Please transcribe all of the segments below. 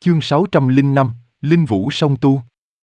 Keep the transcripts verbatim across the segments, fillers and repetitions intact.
Chương sáu trăm lẻ năm, Linh Vũ Song Tu.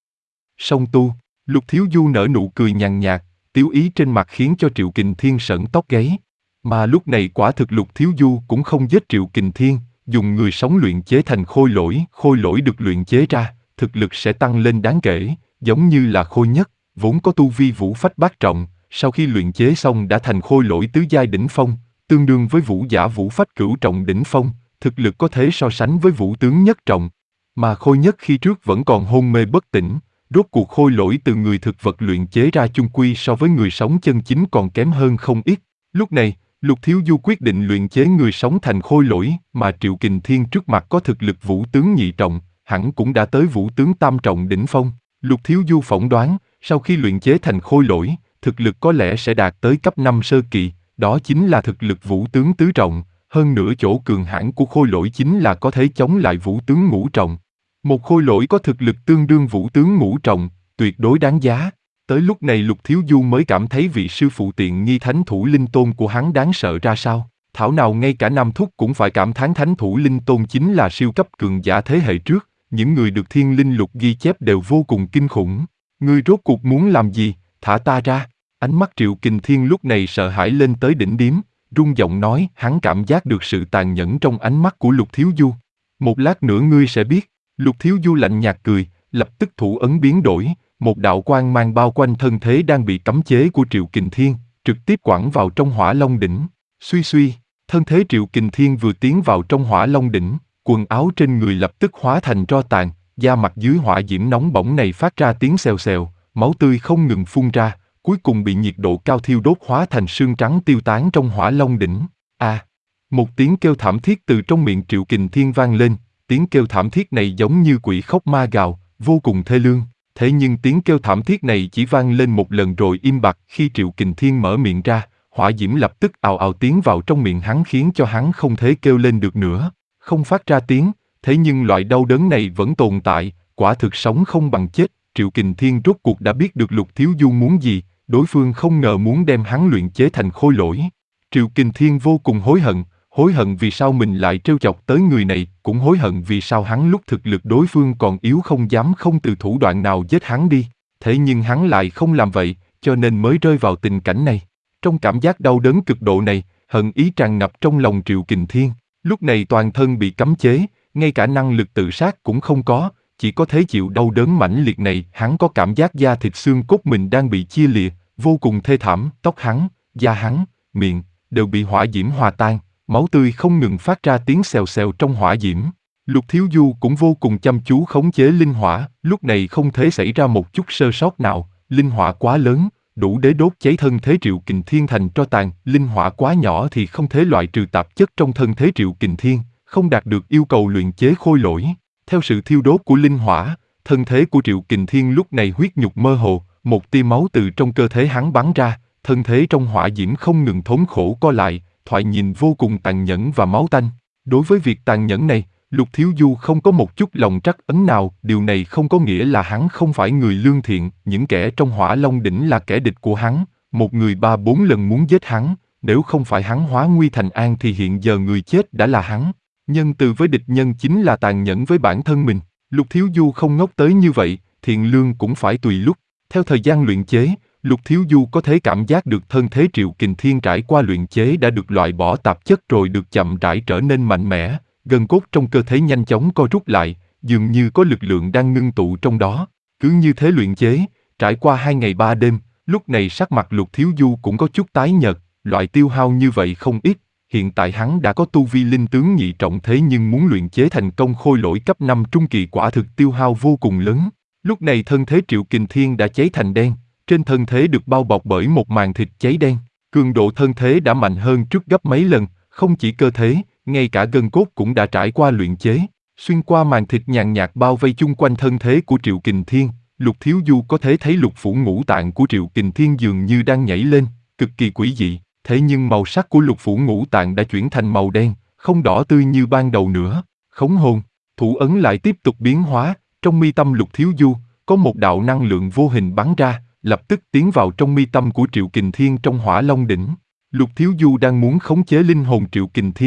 Song Tu, Lục Thiếu Du nở nụ cười nhàn nhạt, tiếu ý trên mặt khiến cho Triệu Kình Thiên sởn tóc gáy. Mà lúc này quả thực Lục Thiếu Du cũng không giết Triệu Kình Thiên, dùng người sống luyện chế thành khôi lỗi, khôi lỗi được luyện chế ra, thực lực sẽ tăng lên đáng kể, giống như là khôi nhất, vốn có tu vi vũ phách bát trọng, sau khi luyện chế xong đã thành khôi lỗi tứ giai đỉnh phong, tương đương với vũ giả vũ phách cửu trọng đỉnh phong, thực lực có thể so sánh với vũ tướng nhất trọng. Mà khôi nhất khi trước vẫn còn hôn mê bất tỉnh, rốt cuộc khôi lỗi từ người thực vật luyện chế ra chung quy so với người sống chân chính còn kém hơn không ít. Lúc này, Lục Thiếu Du quyết định luyện chế người sống thành khôi lỗi, mà Triệu Kình Thiên trước mặt có thực lực vũ tướng nhị trọng, hẳn cũng đã tới vũ tướng tam trọng đỉnh phong. Lục Thiếu Du phỏng đoán, sau khi luyện chế thành khôi lỗi, thực lực có lẽ sẽ đạt tới cấp năm sơ kỳ, đó chính là thực lực vũ tướng tứ trọng, hơn nữa chỗ cường hãn của khôi lỗi chính là có thể chống lại vũ tướng ngũ trọng. Một khôi lỗi có thực lực tương đương vũ tướng ngũ trọng, tuyệt đối đáng giá. Tới lúc này Lục Thiếu Du mới cảm thấy vị sư phụ tiện nghi thánh thủ linh tôn của hắn đáng sợ ra sao. Thảo nào ngay cả Nam Thúc cũng phải cảm thán thánh thủ linh tôn chính là siêu cấp cường giả thế hệ trước, những người được thiên linh lục ghi chép đều vô cùng kinh khủng. Ngươi rốt cuộc muốn làm gì, thả ta ra. Ánh mắt Triệu Kình Thiên lúc này sợ hãi lên tới đỉnh điếm, run giọng nói, hắn cảm giác được sự tàn nhẫn trong ánh mắt của Lục Thiếu Du. Một lát nữa ngươi sẽ biết. Lục Thiếu Du lạnh nhạt cười, lập tức thủ ấn biến đổi, một đạo quang mang bao quanh thân thế đang bị cấm chế của Triệu Kình Thiên, trực tiếp quẳng vào trong Hỏa Long đỉnh. Suy suy, thân thế Triệu Kình Thiên vừa tiến vào trong Hỏa Long đỉnh, quần áo trên người lập tức hóa thành tro tàn, da mặt dưới hỏa diễm nóng bỏng này phát ra tiếng xèo xèo, máu tươi không ngừng phun ra, cuối cùng bị nhiệt độ cao thiêu đốt hóa thành sương trắng tiêu tán trong Hỏa Long đỉnh. A, à, một tiếng kêu thảm thiết từ trong miệng Triệu Kình Thiên vang lên. Tiếng kêu thảm thiết này giống như quỷ khóc ma gào, vô cùng thê lương. Thế nhưng tiếng kêu thảm thiết này chỉ vang lên một lần rồi im bặt. Khi Triệu Kình Thiên mở miệng ra, hỏa diễm lập tức ào ào tiến vào trong miệng hắn khiến cho hắn không thể kêu lên được nữa, không phát ra tiếng. Thế nhưng loại đau đớn này vẫn tồn tại, quả thực sống không bằng chết. Triệu Kình Thiên rốt cuộc đã biết được Lục Thiếu Du muốn gì, đối phương không ngờ muốn đem hắn luyện chế thành khôi lỗi. Triệu Kình Thiên vô cùng hối hận. Hối hận vì sao mình lại trêu chọc tới người này, cũng hối hận vì sao hắn lúc thực lực đối phương còn yếu không dám không từ thủ đoạn nào giết hắn đi. Thế nhưng hắn lại không làm vậy, cho nên mới rơi vào tình cảnh này. Trong cảm giác đau đớn cực độ này, hận ý tràn ngập trong lòng Triệu Kình Thiên. Lúc này toàn thân bị cấm chế, ngay cả năng lực tự sát cũng không có, chỉ có thể chịu đau đớn mãnh liệt này. Hắn có cảm giác da thịt xương cốt mình đang bị chia lìa, vô cùng thê thảm. Tóc hắn, da hắn, miệng, đều bị hỏa diễm hòa tan. Máu tươi không ngừng phát ra tiếng xèo xèo trong hỏa diễm. Lục Thiếu Du cũng vô cùng chăm chú khống chế linh hỏa, lúc này không thể xảy ra một chút sơ sót nào, linh hỏa quá lớn, đủ để đốt cháy thân thế Triệu Kình Thiên thành tro tàn, linh hỏa quá nhỏ thì không thể loại trừ tạp chất trong thân thế Triệu Kình Thiên, không đạt được yêu cầu luyện chế khôi lỗi. Theo sự thiêu đốt của linh hỏa, thân thế của Triệu Kình Thiên lúc này huyết nhục mơ hồ, một tia máu từ trong cơ thể hắn bắn ra, thân thế trong hỏa diễm không ngừng thống khổ co lại, thoại nhìn vô cùng tàn nhẫn và máu tanh. Đối với việc tàn nhẫn này, Lục Thiếu Du không có một chút lòng trắc ẩn nào, điều này không có nghĩa là hắn không phải người lương thiện, những kẻ trong Hỏa Long đỉnh là kẻ địch của hắn, một người ba bốn lần muốn giết hắn, nếu không phải hắn hóa nguy thành an thì hiện giờ người chết đã là hắn. Nhân từ với địch nhân chính là tàn nhẫn với bản thân mình. Lục Thiếu Du không ngốc tới như vậy, thiện lương cũng phải tùy lúc. Theo thời gian luyện chế, Lục Thiếu Du có thể cảm giác được thân thế Triệu Kình Thiên trải qua luyện chế đã được loại bỏ tạp chất rồi được chậm rãi trở nên mạnh mẽ, gân cốt trong cơ thể nhanh chóng co rút lại, dường như có lực lượng đang ngưng tụ trong đó. Cứ như thế luyện chế, trải qua hai ngày ba đêm, lúc này sắc mặt Lục Thiếu Du cũng có chút tái nhợt, loại tiêu hao như vậy không ít. Hiện tại hắn đã có tu vi linh tướng nhị trọng thế nhưng muốn luyện chế thành công khôi lỗi cấp năm trung kỳ quả thực tiêu hao vô cùng lớn. Lúc này thân thế Triệu Kình Thiên đã cháy thành đen. Trên thân thế được bao bọc bởi một màn thịt cháy đen, cường độ thân thế đã mạnh hơn trước gấp mấy lần, không chỉ cơ thể, ngay cả gân cốt cũng đã trải qua luyện chế. Xuyên qua màn thịt nhàn nhạt bao vây chung quanh thân thế của Triệu Kình Thiên, Lục Thiếu Du có thể thấy lục phủ ngũ tạng của Triệu Kình Thiên dường như đang nhảy lên, cực kỳ quỷ dị. Thế nhưng màu sắc của lục phủ ngũ tạng đã chuyển thành màu đen, không đỏ tươi như ban đầu nữa. Khống hồn, thủ ấn lại tiếp tục biến hóa, trong mi tâm Lục Thiếu Du có một đạo năng lượng vô hình bắn ra, lập tức tiến vào trong mi tâm của Triệu Kình Thiên trong Hỏa Long đỉnh. Lục Thiếu Du đang muốn khống chế linh hồn Triệu Kình Thiên,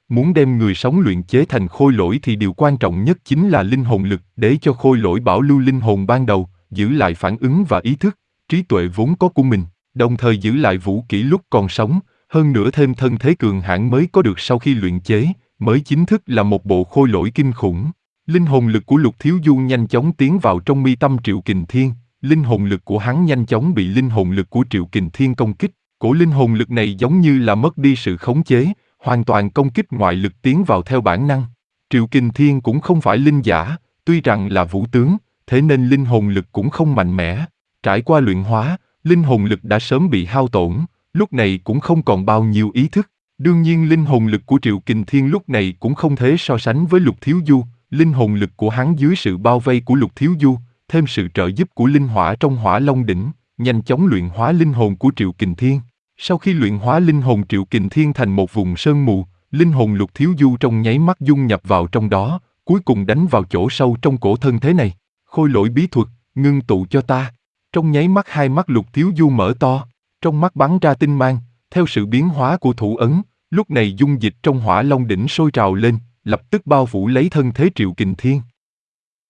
Muốn đem người sống luyện chế thành khôi lỗi thì điều quan trọng nhất chính là linh hồn lực, để cho khôi lỗi bảo lưu linh hồn ban đầu, giữ lại phản ứng và ý thức, trí tuệ vốn có của mình, đồng thời giữ lại vũ kỹ lúc còn sống, hơn nữa thêm thân thế cường hãn mới có được sau khi luyện chế, mới chính thức là một bộ khôi lỗi kinh khủng. Linh hồn lực của Lục Thiếu Du nhanh chóng tiến vào trong mi tâm Triệu Kình Thiên, linh hồn lực của hắn nhanh chóng bị linh hồn lực của Triệu Kình Thiên công kích, cổ linh hồn lực này giống như là mất đi sự khống chế, hoàn toàn công kích ngoại lực tiến vào theo bản năng. Triệu Kình Thiên cũng không phải linh giả, tuy rằng là vũ tướng, thế nên linh hồn lực cũng không mạnh mẽ. Trải qua luyện hóa, linh hồn lực đã sớm bị hao tổn, lúc này cũng không còn bao nhiêu ý thức. Đương nhiên linh hồn lực của Triệu Kình Thiên lúc này cũng không thể so sánh với Lục Thiếu Du, linh hồn lực của hắn dưới sự bao vây của Lục Thiếu Du, thêm sự trợ giúp của linh hỏa trong Hỏa Long đỉnh, nhanh chóng luyện hóa linh hồn của Triệu Kình Thiên. Sau khi luyện hóa linh hồn Triệu Kình Thiên thành một vùng sơn mù, linh hồn Lục Thiếu Du trong nháy mắt dung nhập vào trong đó, cuối cùng đánh vào chỗ sâu trong cổ thân thế này. Khôi lỗi bí thuật, ngưng tụ cho ta. Trong nháy mắt hai mắt Lục Thiếu Du mở to, trong mắt bắn ra tinh mang, theo sự biến hóa của thủ ấn, lúc này dung dịch trong Hỏa Long đỉnh sôi trào lên, lập tức bao phủ lấy thân thế Triệu Kình Thiên.